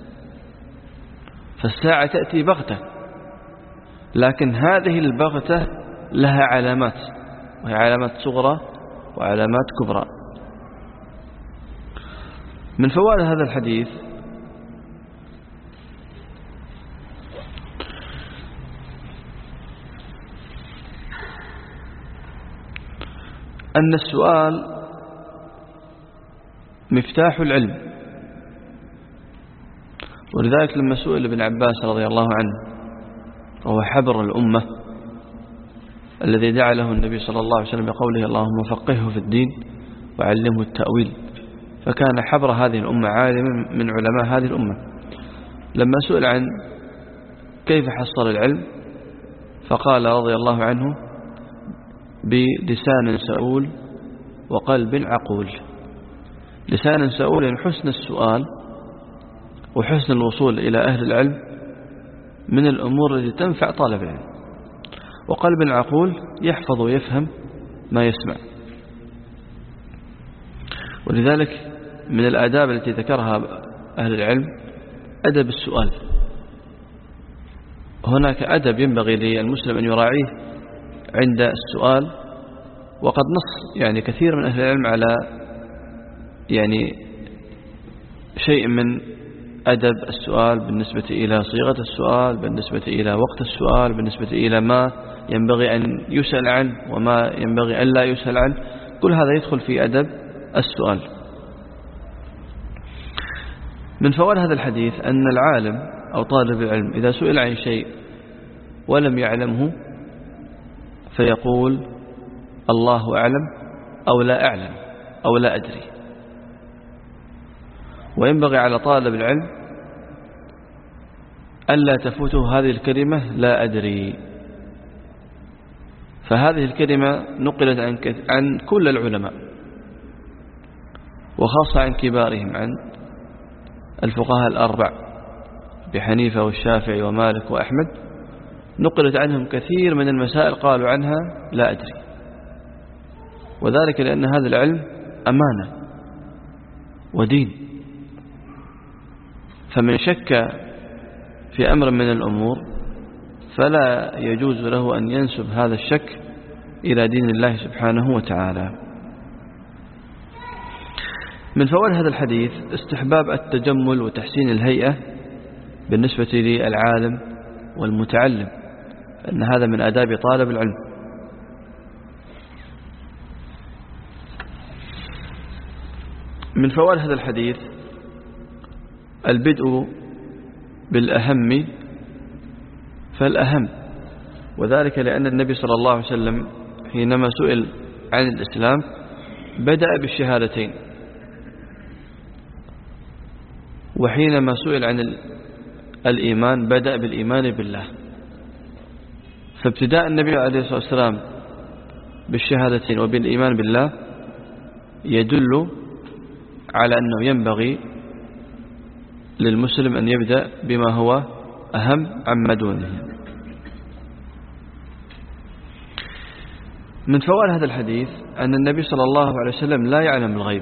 فالساعة تأتي بغتة، لكن هذه البغتة لها علامات، وهي علامات صغرى وعلامات كبرى. من فوائد هذا الحديث أن السؤال مفتاح العلم، ولذلك لما سئل ابن عباس رضي الله عنه وهو حبر الأمة الذي دعا له النبي صلى الله عليه وسلم بقوله اللهم فقهه في الدين وعلمه التأويل، فكان حبر هذه الأمة عالما من علماء هذه الأمة، لما سئل عن كيف حصل العلم فقال رضي الله عنه بلسان سؤول وقلب عقول. لسان سؤول يعني حسن السؤال وحسن الوصول إلى أهل العلم من الأمور التي تنفع طالب العلم، وقلب عقول يحفظ ويفهم ما يسمع. ولذلك من الآداب التي ذكرها أهل العلم أدب السؤال. هناك أدب ينبغي للمسلم أن يراعيه عند السؤال، وقد نص يعني كثير من أهل العلم على يعني شيء من أدب السؤال بالنسبة إلى صيغة السؤال، بالنسبة إلى وقت السؤال، بالنسبة إلى ما ينبغي أن يسأل عنه وما ينبغي أن لا يسأل عنه. كل هذا يدخل في أدب السؤال. من فوائد هذا الحديث أن العالم أو طالب العلم إذا سئل عن شيء ولم يعلمه فيقول الله أعلم أو لا أعلم أو لا أدري. وينبغي على طالب العلم ألا تفوته هذه الكلمة لا أدري. فهذه الكلمة نقلت عن عن كل العلماء، وخاصة عن كبارهم، عن الفقهاء الأربع بحنيفة والشافعي ومالك وأحمد، نقلت عنهم كثير من المسائل قالوا عنها لا أدري، وذلك لأن هذا العلم أمانة ودين. فمن شك في أمر من الأمور فلا يجوز له أن ينسب هذا الشك إلى دين الله سبحانه وتعالى. من فوائد هذا الحديث استحباب التجمل وتحسين الهيئة بالنسبة للعالم والمتعلم، أن هذا من آداب طالب العلم. من فوائد هذا الحديث البدء بالأهم فالأهم، وذلك لأن النبي صلى الله عليه وسلم حينما سئل عن الإسلام بدأ بالشهادتين، وحينما سئل عن الإيمان بدأ بالإيمان بالله. فابتداء النبي عليه الصلاة والسلام بالشهادتين وبالإيمان بالله يدل على أنه ينبغي للمسلم أن يبدأ بما هو أهم عما دونه. من فوائد هذا الحديث أن النبي صلى الله عليه وسلم لا يعلم الغيب،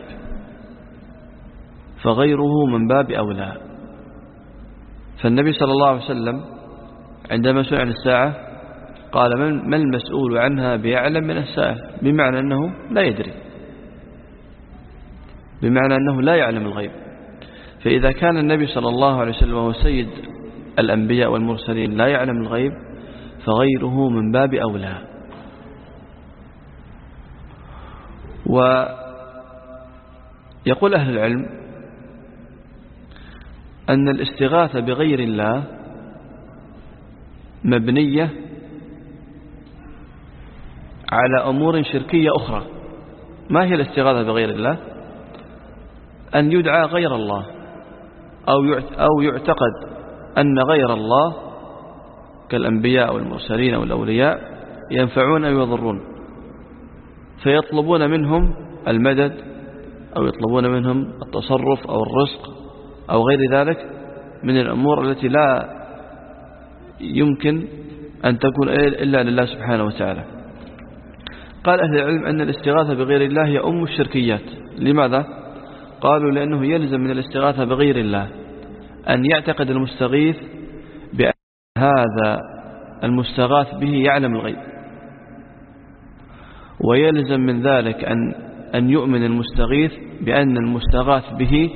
فغيره من باب أولى. فالنبي صلى الله عليه وسلم عندما سئل عن الساعة قال ما المسؤول عنها بيعلم من السائل، بمعنى أنه لا يدري، بمعنى أنه لا يعلم الغيب. فإذا كان النبي صلى الله عليه وسلم وهو سيد الأنبياء والمرسلين لا يعلم الغيب، فغيره من باب أولى. ويقول أهل العلم أن الاستغاثة بغير الله مبنية على أمور شركية أخرى. ما هي الاستغاثة بغير الله؟ أن يدعى غير الله أو يعتقد أن غير الله كالأنبياء والمرسلين والأولياء ينفعون أو يضرون، فيطلبون منهم المدد أو يطلبون منهم التصرف أو الرزق أو غير ذلك من الأمور التي لا يمكن أن تكون إلا لله سبحانه وتعالى. قال أهل العلم أن الاستغاثة بغير الله هي أم الشركيات. لماذا؟ قالوا لأنه يلزم من الاستغاثة بغير الله أن يعتقد المستغيث بأن هذا المستغاث به يعلم الغيب، ويلزم من ذلك أن أن يؤمن المستغيث بأن المستغاث به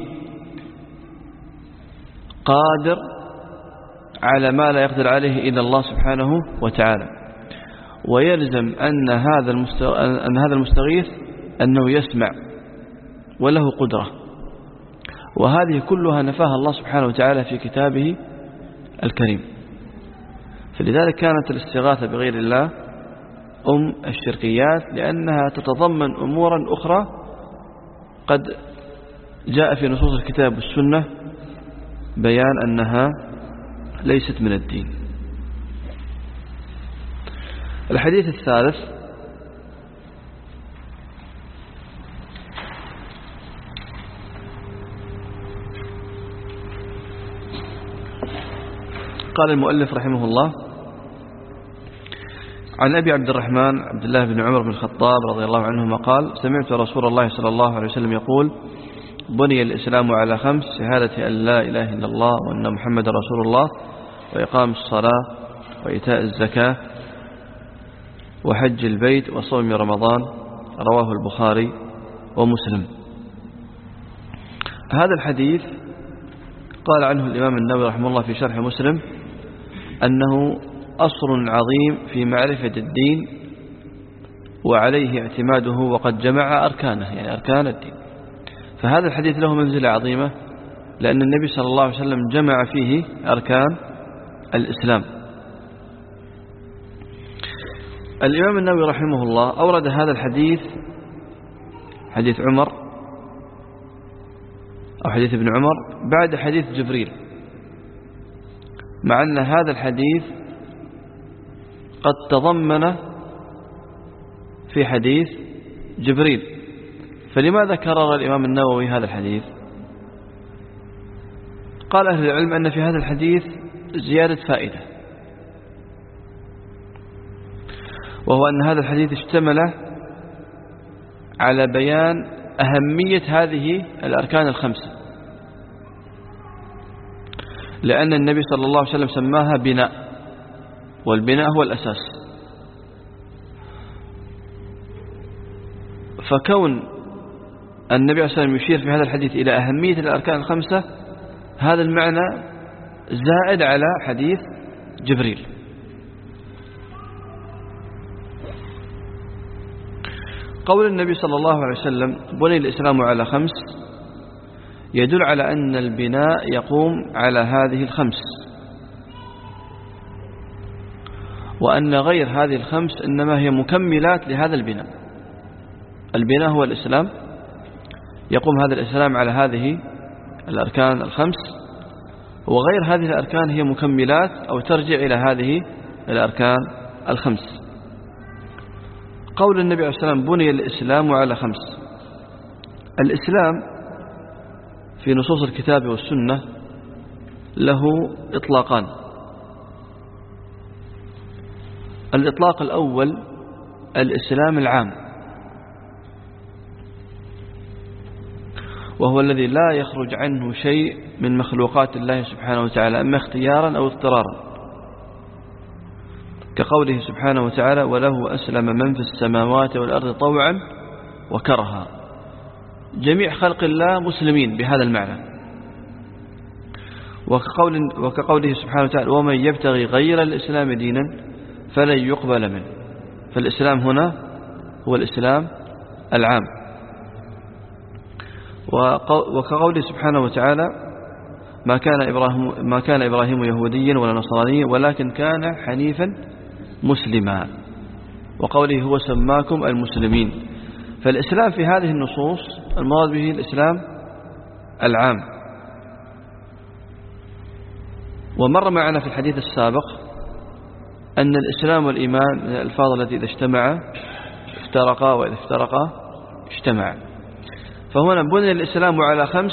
قادر على ما لا يقدر عليه إلا الله سبحانه وتعالى، ويلزم أن هذا أن هذا المستغيث أنه يسمع وله قدرة. وهذه كلها نفاها الله سبحانه وتعالى في كتابه الكريم. فلذلك كانت الاستغاثة بغير الله أم الشركيات، لأنها تتضمن أمورا أخرى قد جاء في نصوص الكتاب والسنة بيان أنها ليست من الدين. الحديث الثالث قال المؤلف رحمه الله: عن أبي عبد الرحمن عبد الله بن عمر بن الخطاب رضي الله عنهما قال: سمعت رسول الله صلى الله عليه وسلم يقول: بني الإسلام على خمس: شهادة أن لا إله إلا الله وأن محمد رسول الله، وإقام الصلاة، وإيتاء الزكاة، وحج البيت، وصوم رمضان. رواه البخاري ومسلم. هذا الحديث قال عنه الإمام النووي رحمه الله في شرح مسلم أنه أصل عظيم في معرفة الدين وعليه اعتماده، وقد جمع أركانه، يعني أركان الدين. فهذا الحديث له منزلة عظيمة، لأن النبي صلى الله عليه وسلم جمع فيه أركان الإسلام. الإمام النووي رحمه الله أورد هذا الحديث، حديث عمر أو حديث ابن عمر، بعد حديث جبريل، مع أن هذا الحديث قد تضمن في حديث جبريل. فلماذا كرر الإمام النووي هذا الحديث؟ قال أهل العلم أن في هذا الحديث زيادة فائدة، وهو أن هذا الحديث اشتمل على بيان أهمية هذه الأركان الخمسة، لأن النبي صلى الله عليه وسلم سماها بناء، والبناء هو الأساس. فكون النبي صلى الله عليه وسلم يشير في هذا الحديث إلى أهمية الأركان الخمسة، هذا المعنى زائد على حديث جبريل. قول النبي صلى الله عليه وسلم: بني الإسلام على خمس، يدل على أن البناء يقوم على هذه الخمس، وأن غير هذه الخمس إنما هي مكملات لهذا البناء. البناء هو الإسلام، يقوم هذا الإسلام على هذه الأركان الخمس، وغير هذه الأركان هي مكملات أو ترجع إلى هذه الأركان الخمس. قول النبي عليه الصلاة والسلام: بني الإسلام على خمس، الإسلام في نصوص الكتاب والسنة له إطلاقان. الإطلاق الأول الإسلام العام، وهو الذي لا يخرج عنه شيء من مخلوقات الله سبحانه وتعالى إما اختيارا أو اضطرارا، كقوله سبحانه وتعالى وله أسلم من في السماوات والأرض طوعا وكرها. جميع خلق الله مسلمين بهذا المعنى. وكقول وكقوله سبحانه وتعالى ومن يبتغي غير الإسلام دينا فلن يقبل منه. فالإسلام هنا هو الإسلام العام. وكقوله سبحانه وتعالى ما كان إبراهيم ما كان إبراهيم يهوديا ولا نصرانيا ولكن كان حنيفا مسلما، وقوله هو سماكم المسلمين. فالإسلام في هذه النصوص المراد به الإسلام العام. ومر معنا في الحديث السابق أن الإسلام والإيمان من الألفاظ التي إذا اجتمعا افترقا وإذا افترقا اجتمعا. فهنا بني الإسلام على خمس.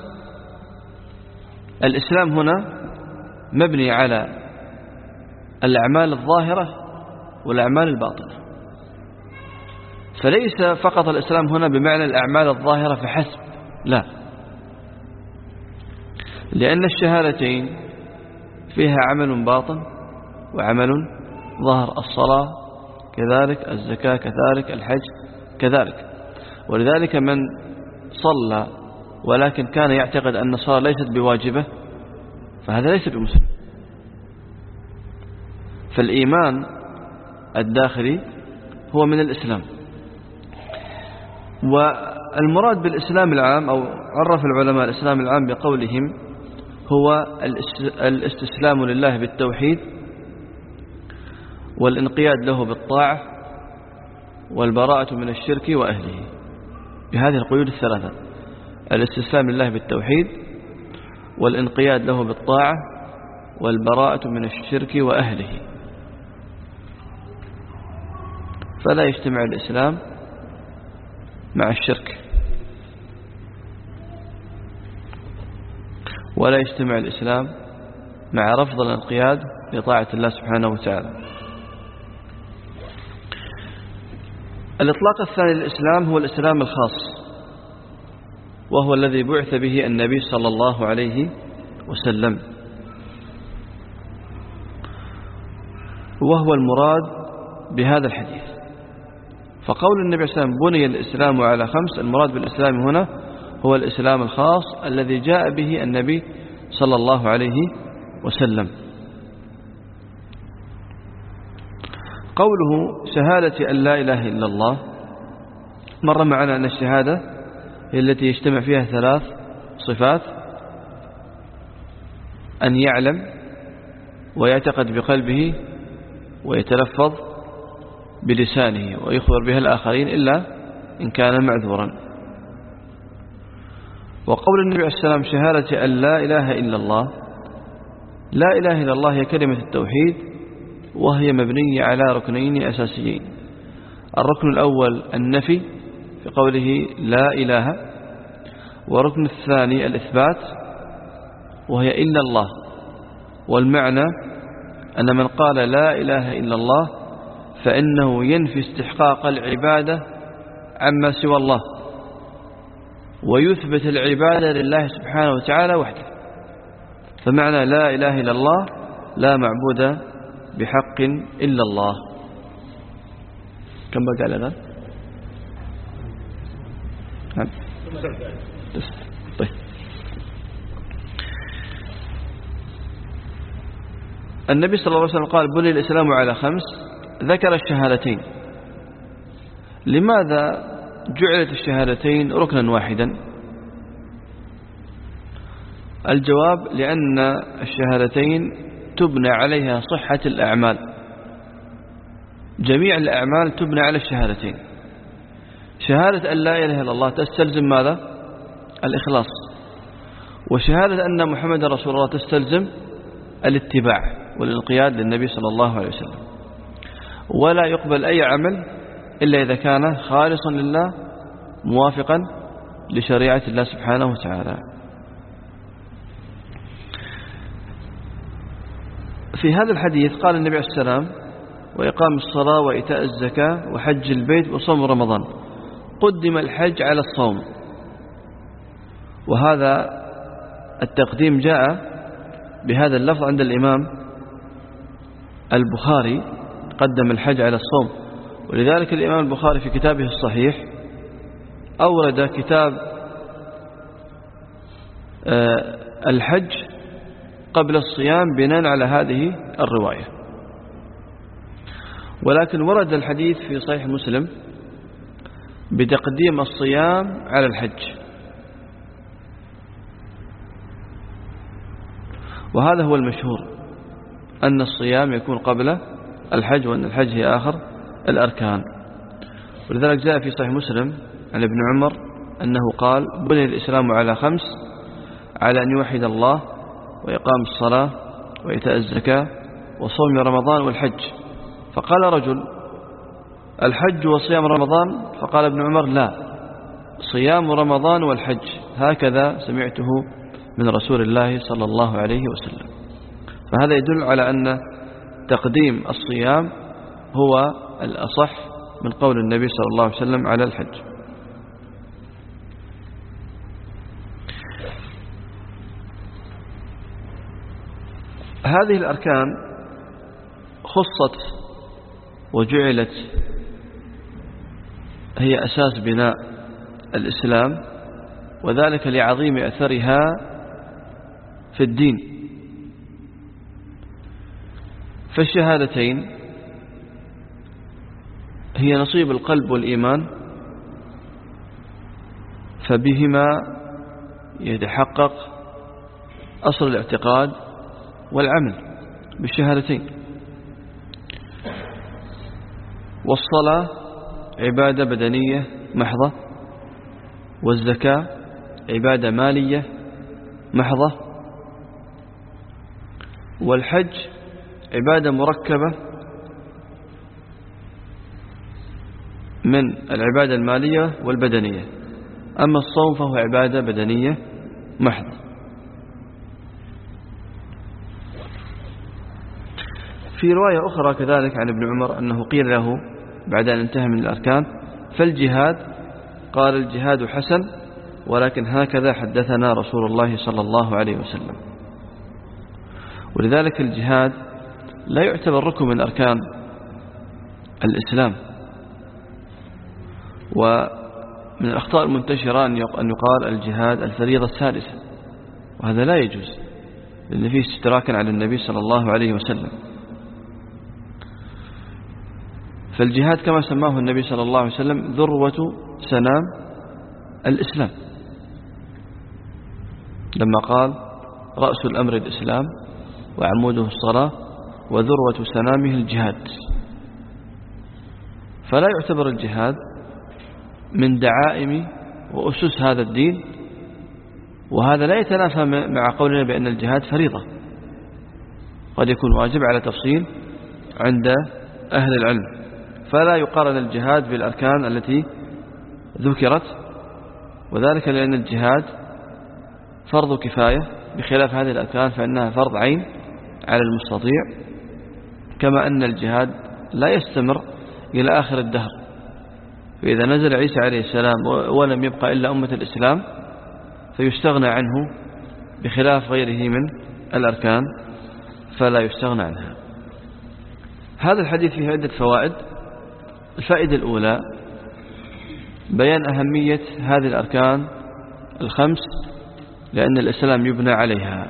الإسلام هنا مبني على الأعمال الظاهرة والأعمال الباطنة، فليس فقط الإسلام هنا بمعنى الأعمال الظاهرة فحسب، لا، لأن الشهادتين فيها عمل باطن وعمل ظاهر. الصلاة كذلك، الزكاة كذلك، الحج كذلك. ولذلك من صلى ولكن كان يعتقد أن الصلاة ليست بواجبة فهذا ليس بمسلم. فالإيمان الداخلي هو من الإسلام. والمراد بالإسلام العام أو عرف العلماء الإسلام العام بقولهم هو الاستسلام لله بالتوحيد والانقياد له بالطاعة والبراءة من الشرك وأهله، بهذه القيود الثلاثة: الاستسلام لله بالتوحيد والانقياد له بالطاعة والبراءة من الشرك وأهله. فلا يجتمع الإسلام مع الشرك، ولا يجتمع الإسلام مع رفض الانقياد لطاعة الله سبحانه وتعالى. الإطلاق الثاني للإسلام هو الإسلام الخاص، وهو الذي بعث به النبي صلى الله عليه وسلم، وهو المراد بهذا الحديث. فقول النبي صلى الله عليه وسلم بني الإسلام على خمس، المراد بالإسلام هنا هو الإسلام الخاص الذي جاء به النبي صلى الله عليه وسلم. قوله شهادة أن لا إله إلا الله، مر معنا أن الشهادة هي التي يجتمع فيها ثلاث صفات: أن يعلم ويعتقد بقلبه ويتلفظ بلسانه ويخبر بها الآخرين إلا إن كان معذورا. وقول النبي عليه السلام شهادة أن لا إله إلا الله، لا إله إلا الله هي كلمة التوحيد، وهي مبنية على ركنين أساسيين: الركن الأول النفي في قوله لا إله، وركن الثاني الإثبات وهي إلا الله. والمعنى أن من قال لا إله إلا الله فإنه ينفي استحقاق العبادة عما سوى الله، ويثبت العبادة لله سبحانه وتعالى وحده. فمعنى لا إله إلا الله لا معبود بحق إلا الله. كم بقى على ذا؟ طيب. النبي صلى الله عليه وسلم قال بني الإسلام على خمس، ذكر الشهادتين. لماذا جعلت الشهادتين ركنا واحدا؟ الجواب: لأن الشهادتين تبنى عليها صحة الأعمال، جميع الأعمال تبنى على الشهادتين. شهادة أن لا إله إلا الله تستلزم ماذا؟ الإخلاص. وشهادة أن محمد رسول الله تستلزم الاتباع والانقياد للنبي صلى الله عليه وسلم. ولا يقبل أي عمل إلا إذا كان خالصا لله موافقا لشريعة الله سبحانه وتعالى. في هذا الحديث قال النبي عليه السلام وإقام الصلاة وإيتاء الزكاة وحج البيت وصوم رمضان، قدم الحج على الصوم. وهذا التقديم جاء بهذا اللفظ عند الإمام البخاري، قدم الحج على الصوم. ولذلك الإمام البخاري في كتابه الصحيح أورد كتاب الحج قبل الصيام بناء على هذه الرواية. ولكن ورد الحديث في صحيح مسلم بتقديم الصيام على الحج، وهذا هو المشهور، أن الصيام يكون قبل الحج، وأن الحج هي آخر الأركان. ولذلك جاء في صحيح مسلم عن ابن عمر أنه قال: بني الإسلام على خمس، على أن يوحد الله وإقام الصلاة وإيتاء الزكاة وصوم رمضان والحج. فقال رجل: الحج وصيام رمضان؟ فقال ابن عمر: لا، صيام رمضان والحج، هكذا سمعته من رسول الله صلى الله عليه وسلم. فهذا يدل على أن تقديم الصيام هو الأصح من قول النبي صلى الله عليه وسلم على الحج. هذه الأركان خصت وجعلت هي أساس بناء الإسلام، وذلك لعظيم أثرها في الدين. فالشهادتين هي نصيب القلب والإيمان، فبهما يتحقق أصل الاعتقاد والعمل بالشهادتين. والصلاة عبادة بدنية محضة، والزكاة عبادة مالية محضة، والحج عبادة مركبة من العبادة المالية والبدنية. أما الصوم فهو عبادة بدنية محضة. في رواية أخرى كذلك عن ابن عمر أنه قيل له بعد أن انتهى من الأركان: فالجهاد؟ قال: الجهاد حسن، ولكن هكذا حدثنا رسول الله صلى الله عليه وسلم. ولذلك الجهاد لا يعتبر ركن من أركان الإسلام. ومن الأخطاء المنتشرة أن يقال الجهاد الفريضة السادسة، وهذا لا يجوز، لأن فيه استدراكا على النبي صلى الله عليه وسلم. فالجهاد كما سماه النبي صلى الله عليه وسلم ذروة سنام الإسلام، لما قال: رأس الأمر الإسلام وعموده الصلاة وذروة سنامه الجهاد. فلا يعتبر الجهاد من دعائم وأسس هذا الدين، وهذا لا يتنافى مع قولنا بأن الجهاد فريضة، قد يكون واجب على تفصيل عند أهل العلم. فلا يقارن الجهاد بالأركان التي ذكرت، وذلك لأن الجهاد فرض كفاية، بخلاف هذه الأركان فإنها فرض عين على المستطيع. كما أن الجهاد لا يستمر إلى آخر الدهر، فإذا نزل عيسى عليه السلام ولم يبقى إلا أمة الإسلام فيستغنى عنه، بخلاف غيره من الأركان فلا يستغنى عنها. هذا الحديث فيه عدة فوائد. الفائدة الأولى: بيان أهمية هذه الأركان الخمس، لأن الإسلام يبنى عليها.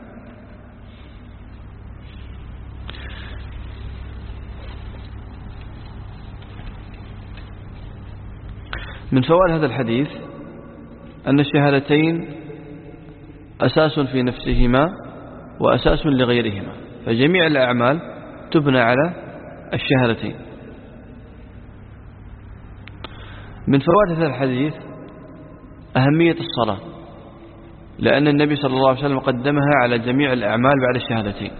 من فوائد هذا الحديث أن الشهادتين أساس في نفسهما وأساس لغيرهما، فجميع الأعمال تبنى على الشهادتين. من فوائد هذا الحديث أهمية الصلاة، لأن النبي صلى الله عليه وسلم قدمها على جميع الأعمال بعد الشهادتين.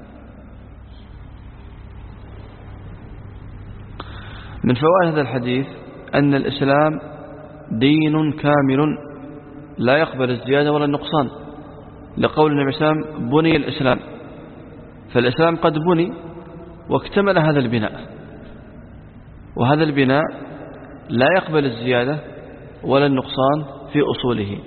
من فوائد هذا الحديث أن الإسلام دين كامل لا يقبل الزيادة ولا النقصان، لقول النبي صلى الله عليه وسلم: بني الإسلام. فالإسلام قد بني واكتمل هذا البناء، وهذا البناء لا يقبل الزيادة ولا النقصان في أصوله.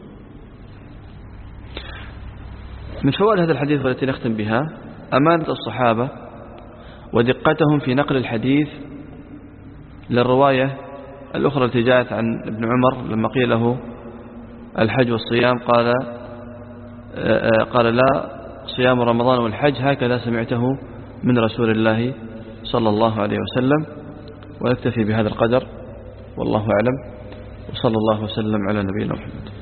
من فوائد هذا الحديث والتي نختم بها أمانة الصحابة ودقتهم في نقل الحديث للرواية الأخرى التي جاءت عن ابن عمر لما قيل له الحج والصيام قال قال لا، صيام رمضان والحج هكذا سمعته من رسول الله صلى الله عليه وسلم. ونكتفي بهذا القدر والله أعلم، وصلى الله وسلم على نبينا محمد.